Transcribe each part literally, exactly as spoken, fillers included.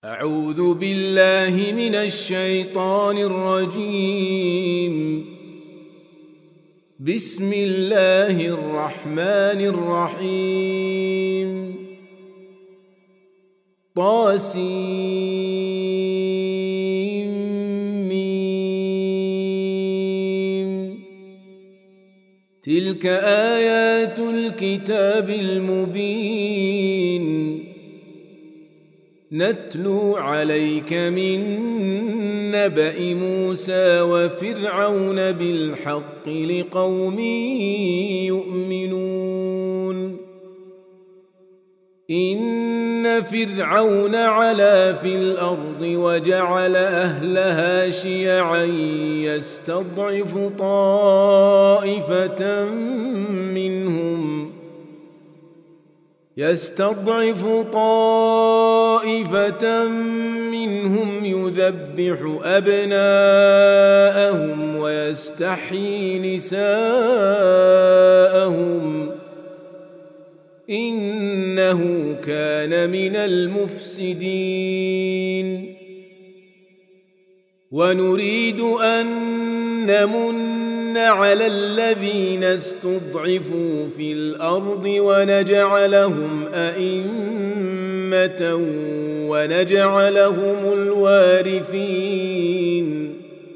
أعوذ بالله من الشيطان الرجيم. بسم الله الرحمن الرحيم. طاسيم. تلك آيات الكتاب المبين نتلو عليك من نبأ موسى وفرعون بالحق لقوم يؤمنون. إن فرعون علا في الأرض وجعل أهلها شيعا يستضعف طائفة منهم يستضعف طائفة منهم يذبح أبناءهم ويستحيي نساءهم إنه كان من المفسدين. ونريد أن نمن على الذين استضعفوا في الأرض ونجعلهم أئمة ونجعلهم الوارثين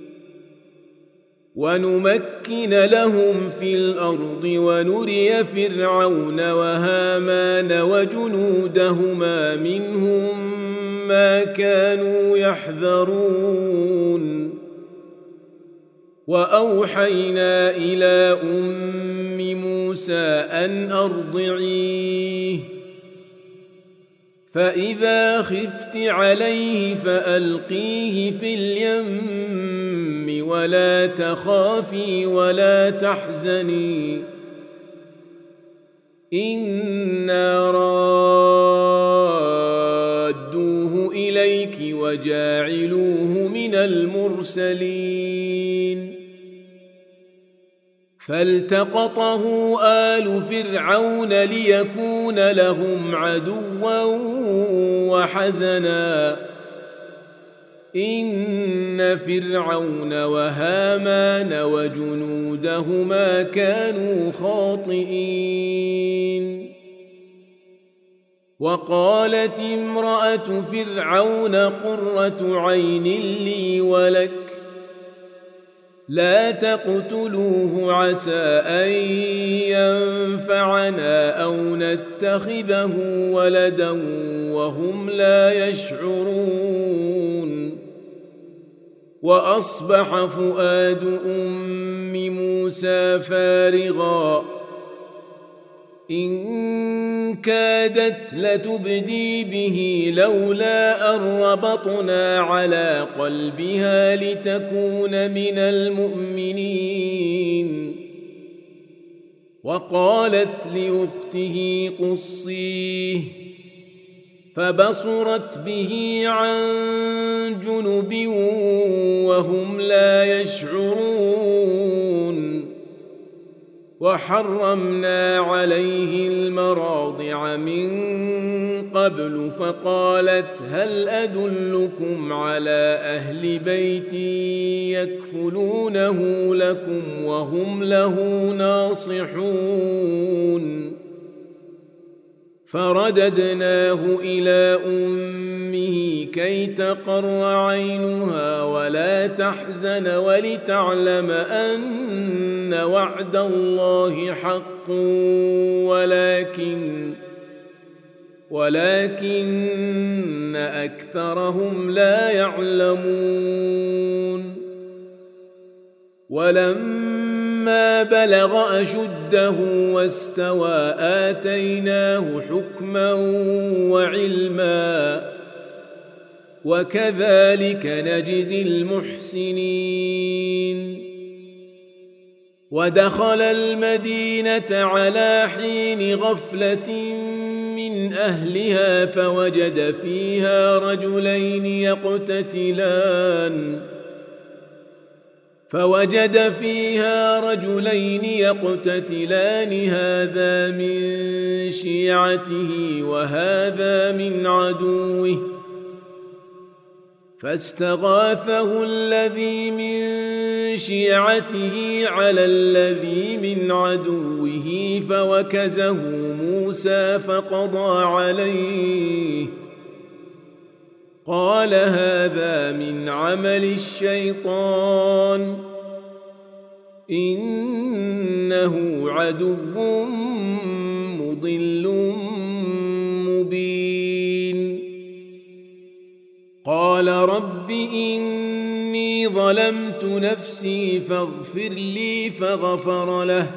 ونمكن لهم في الأرض ونري فرعون وهامان وجنودهما منهم ما كانوا يحذرون. وأوحينا إلى أم موسى أن أرضعيه فإذا خفت عليه فألقيه في اليم ولا تخافي ولا تحزني إنا رادوه إليك وجاعلوه من المرسلين. فالتقطه آل فرعون ليكون لهم عدوا وحزنا إن فرعون وهامان وجنودهما كانوا خاطئين. وقالت امرأة فرعون قرة عين لي ولك لا تقتلوه عسى أن ينفعنا أو نتخذه ولدا وهم لا يشعرون. وأصبح فؤاد أم موسى فارغا إن كادت لتبدي به لولا أن ربطنا على قلبها لتكون من المؤمنين. وقالت لأخته قصيه فبصرت به عن جنب وهم لا يشعرون. وحرمنا عليه المراضع من قبل فقالت هل أدلكم على أهل بيت يكفلونه لكم وهم له ناصحون. فرددناه إلى أمه كي تقر عينها ولا تحزن ولتعلم أن وعد الله حق ولكن ولكن أكثرهم لا يعلمون. ولما بلغ أشده واستوى آتيناه حكما وعلما وكذلك نجزي المحسنين. ودخل المدينة على حين غفلة من أهلها فوجد فيها رجلين يقتتلان فوجد فيها رجلين يقتتلان هذا من شيعته وهذا من عدوه فاستغاثه الذي من شيعته على الذي من عدوه فوكزه موسى فقضى عليه قال هذا من عمل الشيطان إنه عدو مضل مبين قال رب إني ظلمت نفسي فاغفر لي فغفر له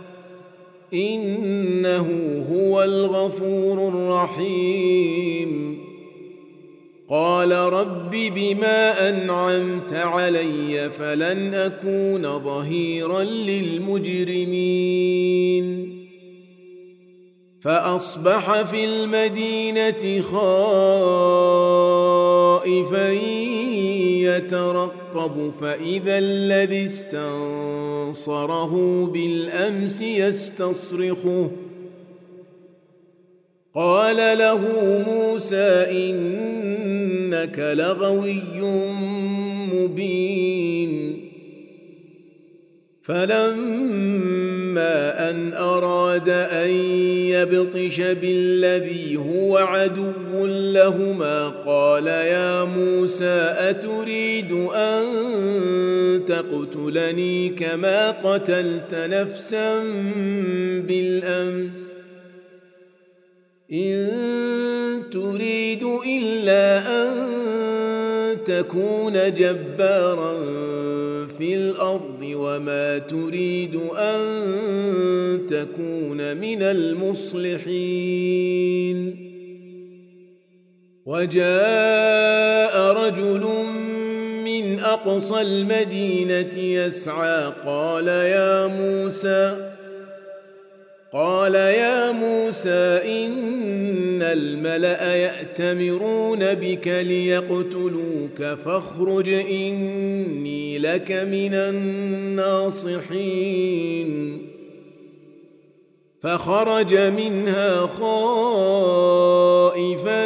إنه هو الغفور الرحيم قال رب بما أنعمت علي فلن أكون ظهيرا للمجرمين فأصبح في المدينة خائفا يترقب فإذا الذي استنصره بالأمس يستصرخه قال له موسى إنك لغوي مبين فلما أن أراد أن يبطش بالذي هو عدو لهما قال يا موسى أتريد أن تقتلني كما قتلت نفسا بالأمس إن تريد إلا أن تكون جبارا في الأرض وما تريد أن تكون من المصلحين وجاء رجل من أقصى المدينة يسعى قال يا موسى قال يا موسى إن الملأ يأتمرون بك ليقتلوك فاخرج إني لك من الناصحين فخرج منها خائفا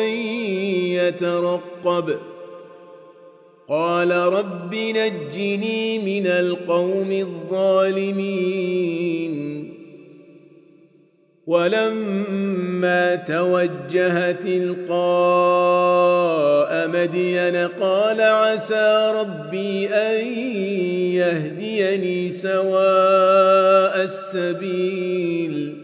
يترقب قال رب نجني من القوم الظالمين ولما توجه تلقاء مدين قال عسى ربي أن يهديني سواء السبيل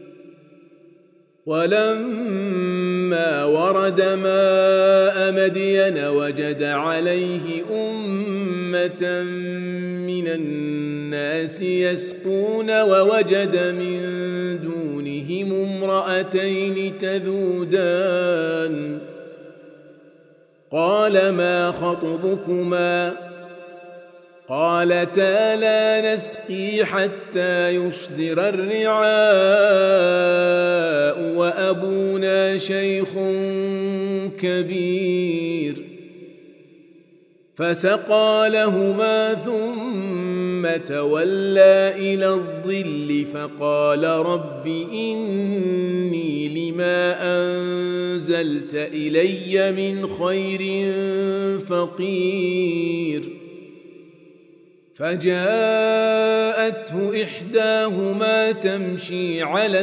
ولما ورد ماء مدين وجد عليه أمة من الناس يسقون ووجد من دونهم امرأتين تذودان قال ما خطبكما قالتا لا نسقي حتى يصدر الرعاء وأبونا شيخ كبير فسقى لهما ثم تولى إلى الظل فقال رب إني لما أنزلت إلي من خير فقير فجاءته إحداهما تمشي على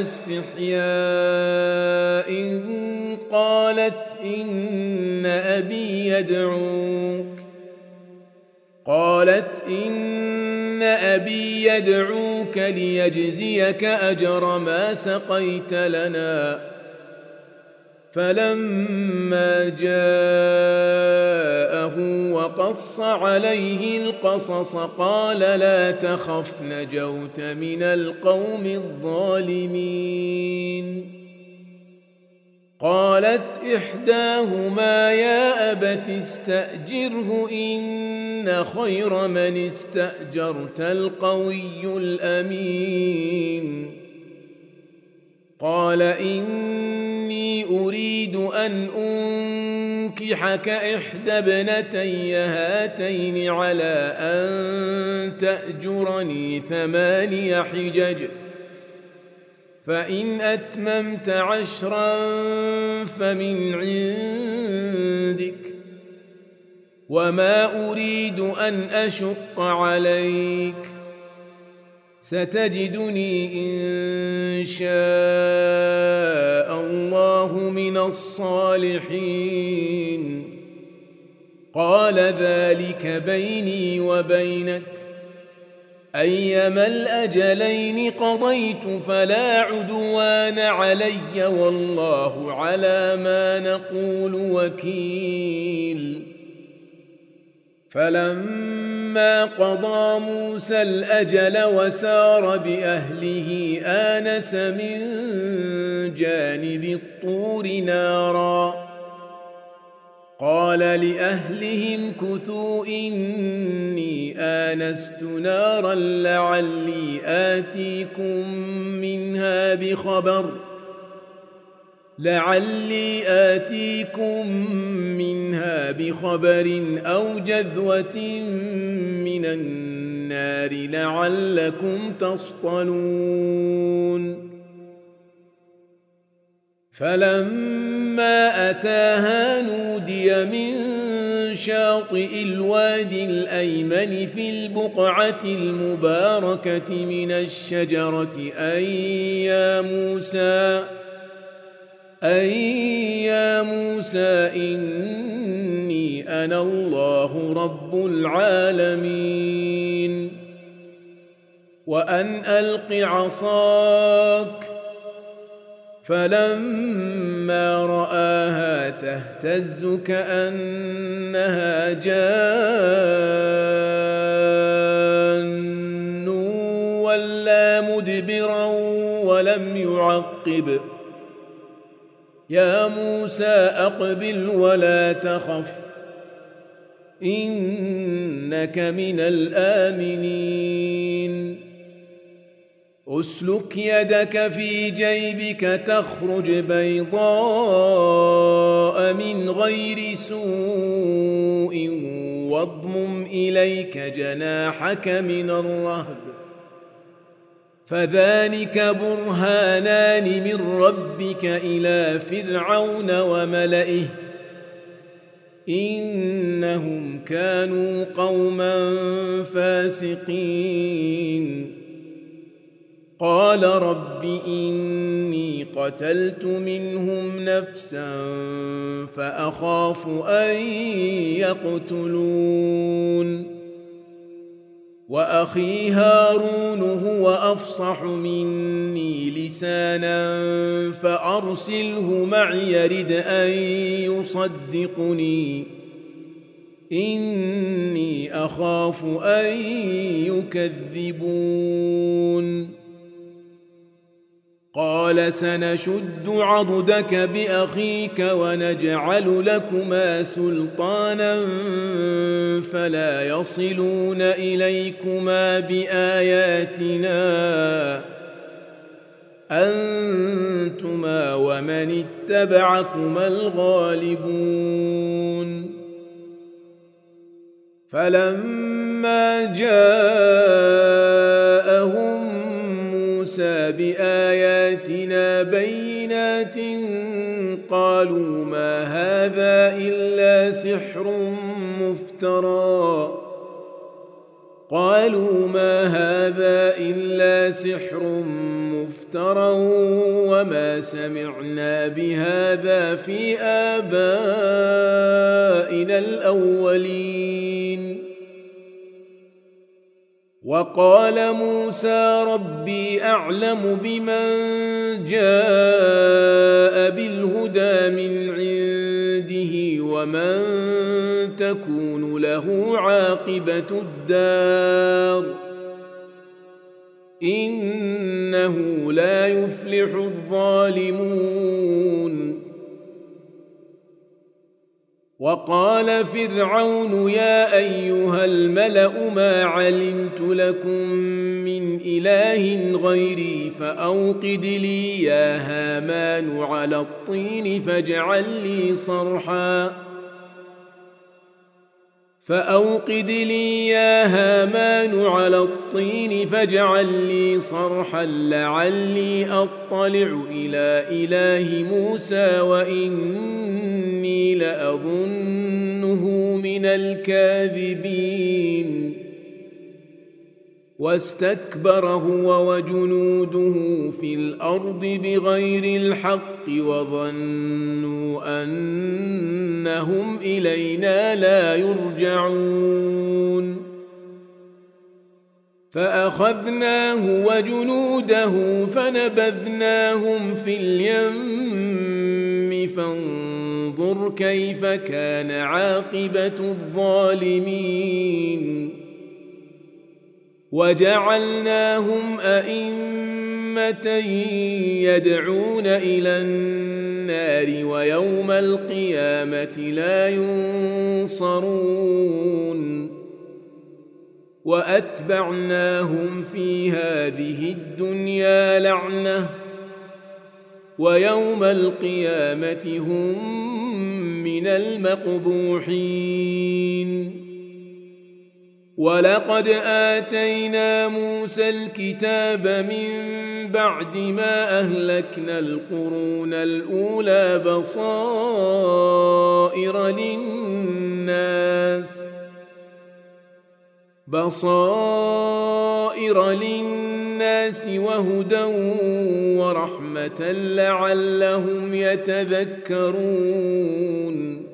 استحياء قالت إن أبي يدعوك قالت إن أبي يدعوك ليجزيك أجر ما سقيت لنا فلما جاءه وقص عليه القصص قال لا تخف نجوت من القوم الظالمين قالت إحداهما يا أبت استأجره إن خير من استأجرت القوي الأمين قال إني أريد أن أنكحك إحدى ابنتي هاتين على أن تأجرني ثماني حجج فإن أتممت عشرا فمن عندك وما أريد أن أشق عليك ستجدني إن شاء الله من الصالحين قال ذلك بيني وبينك أيما الأجلين قضيت فلا عدوان علي والله على ما نقول وكيل فلما قضى موسى الأجل وسار بأهله آنس من جانب الطور نارا قال لأهلهم كثوا إني آنست نارا لعلي آتيكم منها بخبر لعلي آتيكم منها بخبر أو جذوة من النار لعلكم تصطلون فلما أتاها نودي من شاطئ الوادي الأيمن في البقعة المباركة من الشجرة أي يا موسى أي يا موسى إني أنا الله رب العالمين وأن ألق عصاك فلما رآها تهتز كأنها جان ولا مدبرا ولم يعقب يا موسى أقبل ولا تخف إنك من الآمنين أسلك يدك في جيبك تخرج بيضاء من غير سوء واضمم إليك جناحك من الرهب فذلك برهانان من ربك إلى فرعون وملئه إنهم كانوا قوما فاسقين قال رب إني قتلت منهم نفسا فأخاف أن يقتلون وأخي هارون هو أفصح مني لسانا فأرسله معي يرد أن يصدقني إني أخاف أن يكذبون قال سنشد عضدك بأخيك ونجعل لكما سلطانا فلا يصلون إليكما بآياتنا أنتما ومن اتبعكما الغالبون فلما جاءهم موسى بآياتنا بينات قالوا ما هذا إلا سحر مفترى قالوا ما هذا إلا سحر مفترى وما سمعنا بهذا في آبائنا الأولين وقال موسى ربي أعلم بمن جاء بالهدى من عنده ومن تكون له عاقبة الدار إنه لا يفلح الظالمون وقال فرعون يا أيها الملأ ما علمت لكم من إله غيري فأوقد لي يا هامان على الطين فاجعل لي صرحا فأوقد لي يا هامان على الطين فاجعل لي صرحا لعلي أطلع إلى إله موسى وإني لأظنه من الكاذبين واستكبر هو وجنوده في الأرض بغير الحق وظنوا أنهم إلينا لا يرجعون فأخذناه وجنوده فنبذناهم في اليم فانظر كيف كان عاقبة الظالمين وجعلناهم أئمة يدعون إلى النار ويوم القيامة لا ينصرون وأتبعناهم في هذه الدنيا لعنة ويوم القيامة هم من المقبوحين ولقد آتينا موسى الكتاب من بعد ما أهلكنا القرون الأولى بصائر للناس بصائر للناس وهدى ورحمة لعلهم يتذكرون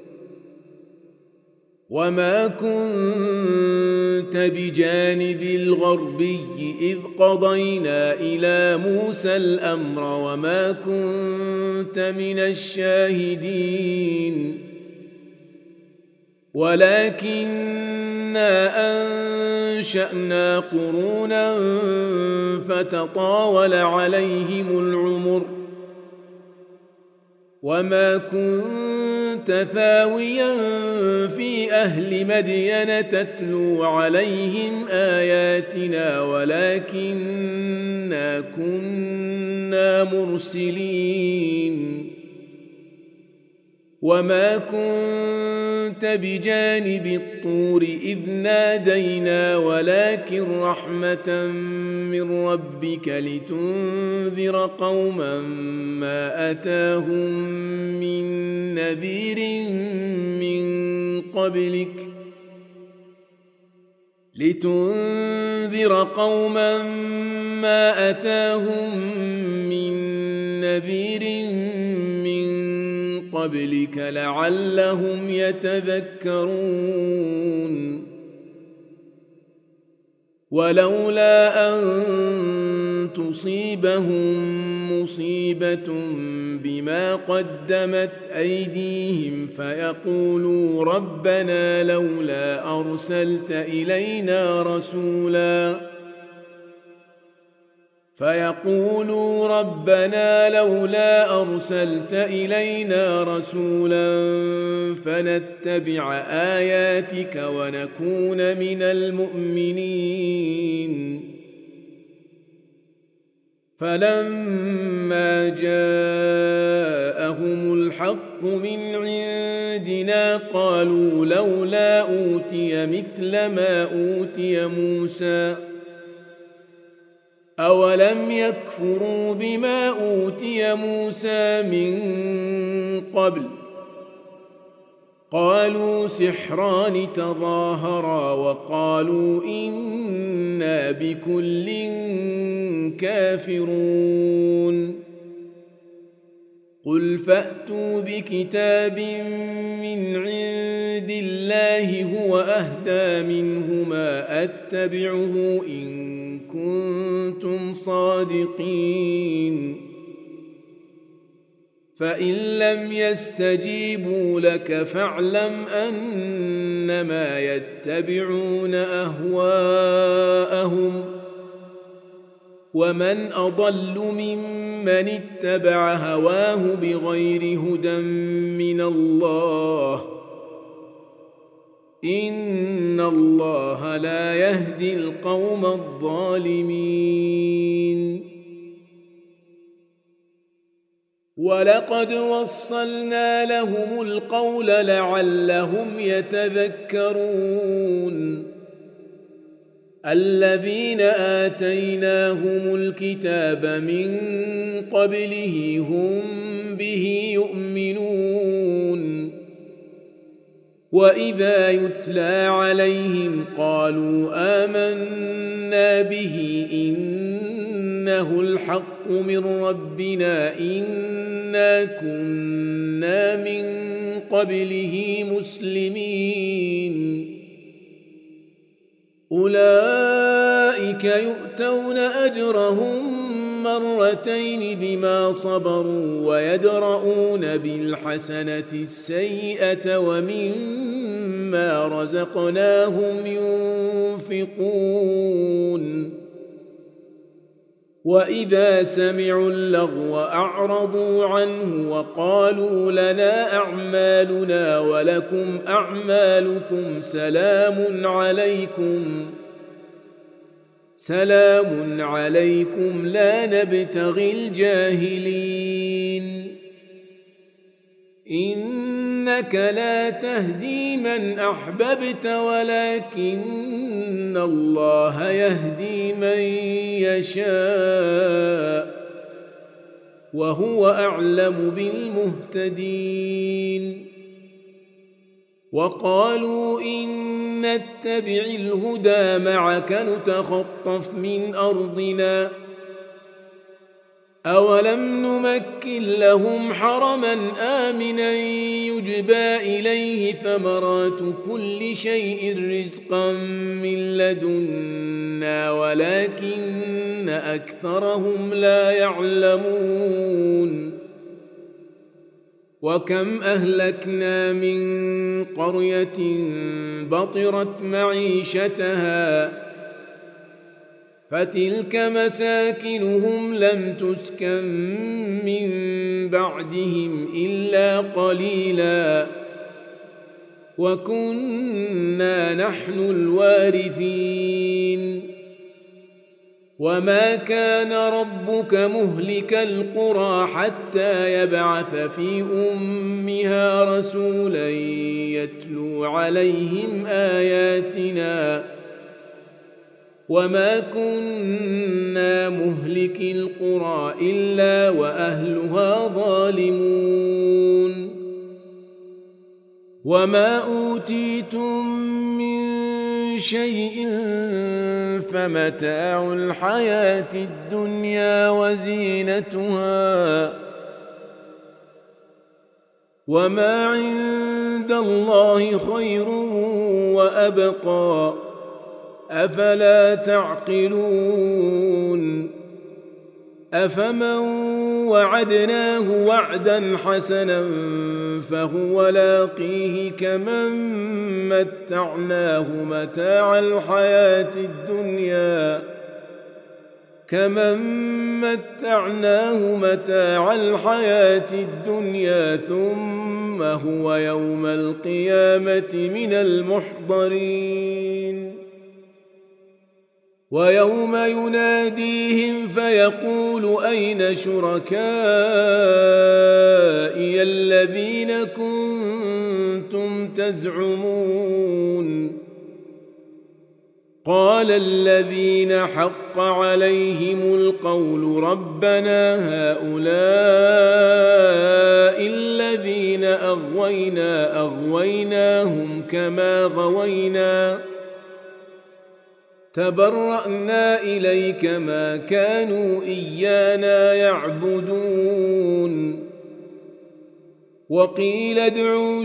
وما كنت بجانب الغربي إذ قضينا إلى موسى الأمر وما كنت من الشاهدين ولكننا أنشأنا قرونا فتطاول عليهم العمر وما كنت ثاويا في أهل مدين تتلو عليهم آياتنا ولكننا كنا مرسلين وما كنت بجانب الطور إذ نادينا ولكن رحمة من ربك لتنذر قوما ما أتاهم من نذير من قبلك لتنذر قوما ما أتاهم من نذير من قبلك لعلهم يتذكرون ولولا أن تصيبهم مصيبة بما قدمت أيديهم فيقولوا ربنا لولا أرسلت إلينا رسولا فيقولوا ربنا لولا أرسلت إلينا رسولا فنتبع آياتك ونكون من المؤمنين فلما جاءهم الحق من عندنا قالوا لولا أوتي مثل ما أوتي موسى أولم يكفروا بما أوتي موسى من قبل قالوا سحران تظاهرا وقالوا إنا بكل كافرون قل فأتوا بكتاب من عند الله هو أهدى منهما أتبعه إن كنتم صادقين فإن لم يستجيبوا لك فاعلم أنما يتبعون أهواءهم ومن أضل ممن اتبع هواه بغير هدى من الله إن الله لا يهدي القوم الظالمين ولقد وصلنا لهم القول لعلهم يتذكرون الذين آتيناهم الكتاب من قبله هم به يؤمنون وإذا يتلى عليهم قالوا آمنا به إنه الحق من ربنا إنا كنا من قبله مسلمين أولئك يؤتون أجرهم مرتين بما صبروا ويدرؤون بالحسنة السيئة ومما رزقناهم ينفقون وإذا سمعوا اللغو أعرضوا عنه وقالوا لنا أعمالنا ولكم أعمالكم سلام عليكم سلام عليكم لا نبتغي الجاهلين إنك لا تهدي من أحببت ولكن الله يهدي من يشاء وهو أعلم بالمهتدين وقالوا إن نتبع الهدى معك نتخطف من أرضنا أولم نمكن لهم حرما آمنا يجبى إليه ثمرات كل شيء رزقا من لدنا ولكن أكثرهم لا يعلمون وكم أهلكنا من قرية بطرت معيشتها فتلك مساكنهم لم تسكن من بعدهم إلا قليلا وكنا نحن الوارثين وما كان ربك مهلك القرى حتى يبعث في أمها رسولا يتلو عليهم آياتنا وما كنا مهلك القرى إلا وأهلها ظالمون وما أوتيتم من شيء فمتاع الحياة الدنيا وزينتها وما عند الله خير وأبقى أفلا تعقلون أفمن وعدناه وعدا حسنا فهو لاقيه كمن متعناه متاع الحياة الدنيا كمن متعناه متاع الحياة الدنيا ثم هو يوم القيامة من المحضرين ويوم يناديهم فيقول أين شركائي الذين كنتم تزعمون قال الذين حق عليهم القول ربنا هؤلاء الذين أغوينا أغويناهم كما غوينا تبرأنا إليك ما كانوا إيانا يعبدون وقيل ادعوا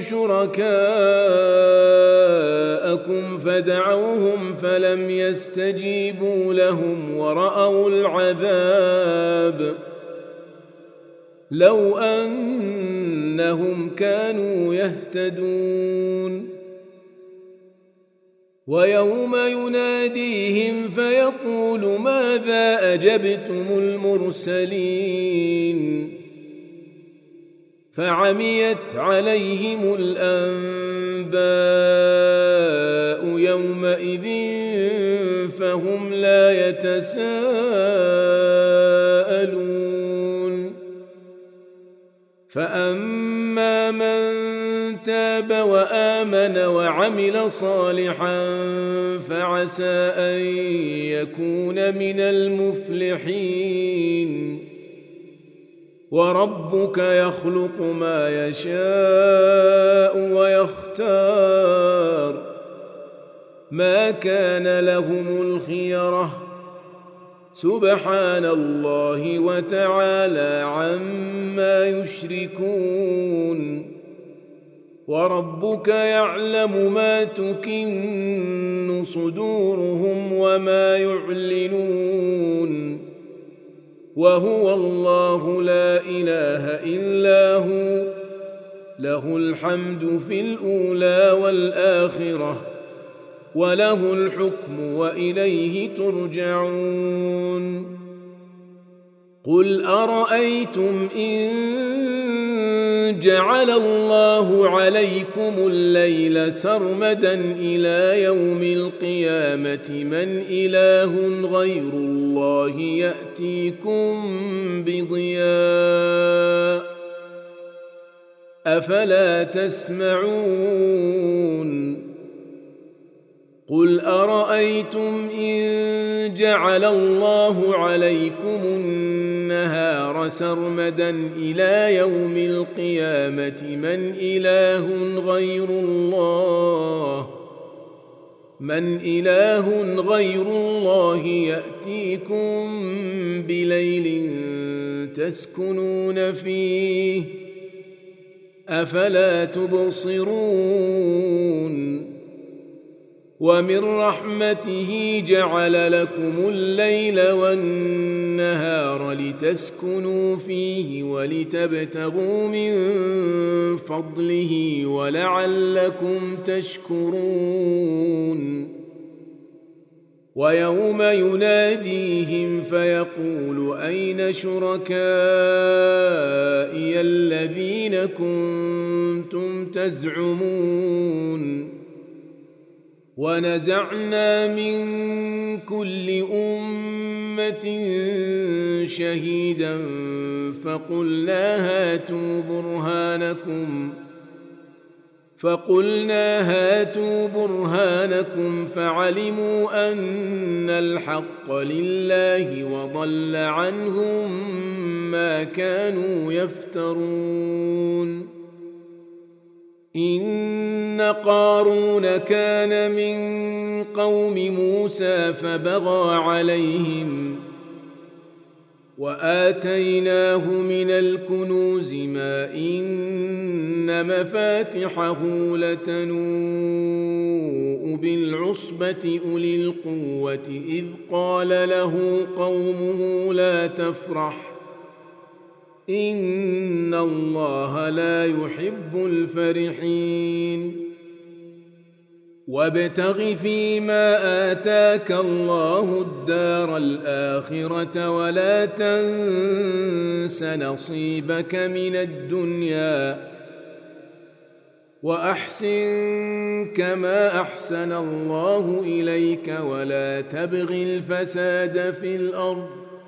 شركاءكم فدعوهم فلم يستجيبوا لهم ورأوا العذاب لو أنهم كانوا يهتدون ويوم يناديهم فيقول ماذا أجبتم المرسلين فعميت عليهم الأنباء يومئذ فهم لا يتساءلون فأما من تاب وآمن وعمل صالحا فعسى أن يكون من المفلحين. وربك يخلق ما يشاء ويختار ما كان لهم الخيرة سبحان الله وتعالى عما يشركون. وربك يعلم ما تكن صدورهم وما يعلنون وهو الله لا إله إلا هو له الحمد في الأولى والآخرة وله الحكم وإليه ترجعون. قل أرأيتم إن جعل الله عليكم الليل سرمدا إلى يوم القيامة من إله غير الله يأتيكم بضياء أفلا تسمعون. قل أرأيتم إن جعل الله عليكم النهار سرمدا إلى يوم القيامة من إله غير الله من إله غير الله يأتيكم بليل تسكنون فيه أفلا تبصرون. ومن رحمته جعل لكم الليل والنهار لتسكنوا فيه ولتبتغوا من فضله ولعلكم تشكرون. ويوم يناديهم فيقول أين شركائي الذين كنتم تزعمون. ونزعنا من كل أمة شهيدا فقلنا هاتوا برهانكم فقلنا هاتوا برهانكم فعلموا أن الحق لله وضل عنهم ما كانوا يفترون. إن قارون كان من قوم موسى فبغى عليهم وآتيناه من الكنوز ما إن مفاتحه لتنوء بالعصبة أولي القوة إذ قال له قومه لا تفرح إن الله لا يحب الفرحين. وابتغ فيما آتاك الله الدار الآخرة ولا تنس نصيبك من الدنيا وأحسن كما أحسن الله إليك ولا تبغ الفساد في الأرض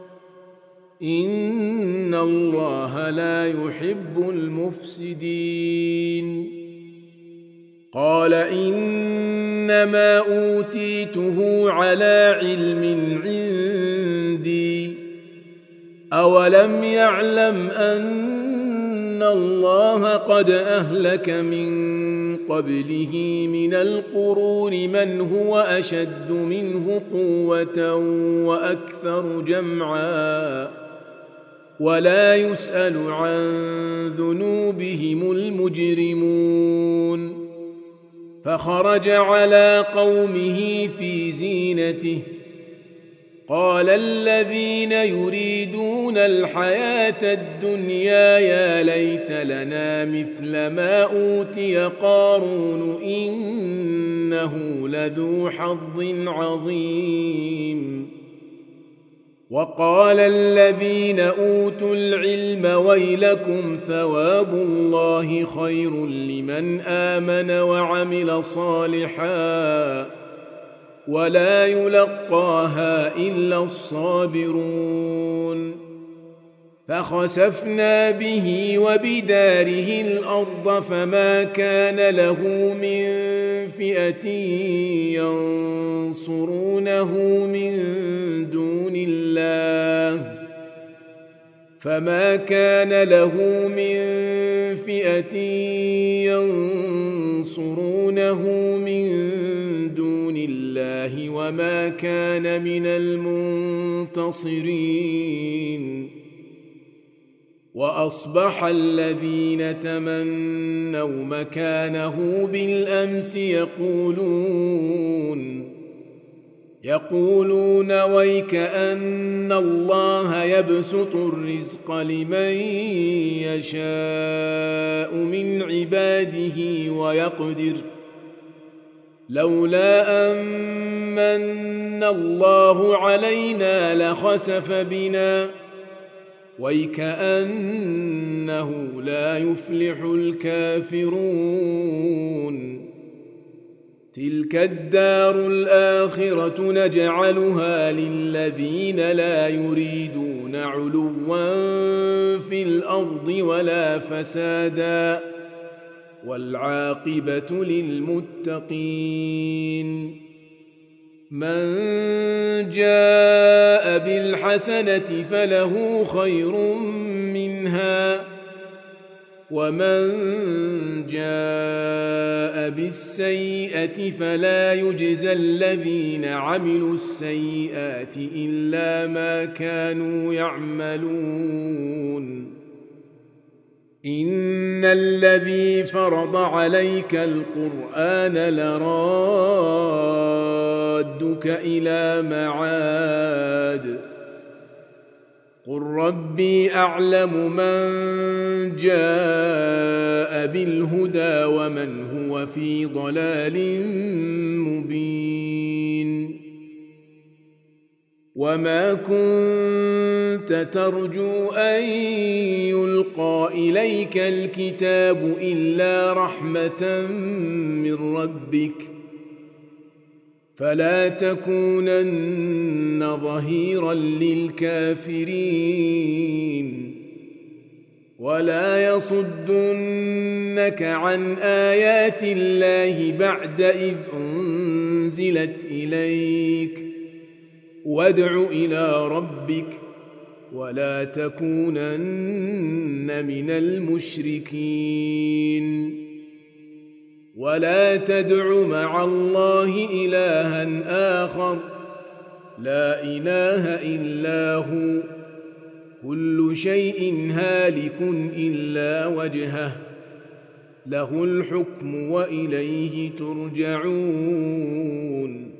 إن الله لا يحب المفسدين. قال إنما أوتيته على علم عندي أولم يعلم أن الله قد أهلك من قبله من القرون من هو أشد منه قوة وأكثر جمعا ولا يسأل عن ذنوبهم المجرمون. فخرج على قومه في زينته قال الذين يريدون الحياة الدنيا يا ليت لنا مثل ما أوتي قارون إنه لذو حظ عظيم. وقال الذين أوتوا العلم ويلكم ثواب الله خير لمن آمن وعمل صالحا ولا يلقاها إلا الصابرون. فخسفنا به وبداره الأرض فما كان له من فئة ينصرونه من دون الله فما كان له من فئة ينصرونه من دون الله وما كان من المنتصرين وأصبح الذين تمنوا مكانه بالأمس يقولون يقولون ويكأن الله يبسط الرزق لمن يشاء من عباده ويقدر لولا أمن الله علينا لخسف بنا ويكأنه لا يفلح الكافرون تلك الدار الآخرة نجعلها للذين لا يريدون علوا في الأرض ولا فسادا والعاقبة للمتقين من جاء بالحسنة فله خير منها ومن جاء بالسيئة فلا يجزى الذين عملوا السيئات إلا ما كانوا يعملون إن الذي فرض عليك القرآن لرادك إلى معاد قل ربي أعلم من جاء بالهدى ومن هو في ضلال مبين وما كنت ترجو أن يلقى إليك الكتاب إلا رحمة من ربك فلا تكونن ظهيرا للكافرين ولا يصدنك عن آيات الله بعد إذ أنزلت إليك وادع إلى ربك ولا تكونن من المشركين ولا تدع مع الله إلها آخر لا إله إلا هو كل شيء هالك إلا وجهه له الحكم وإليه ترجعون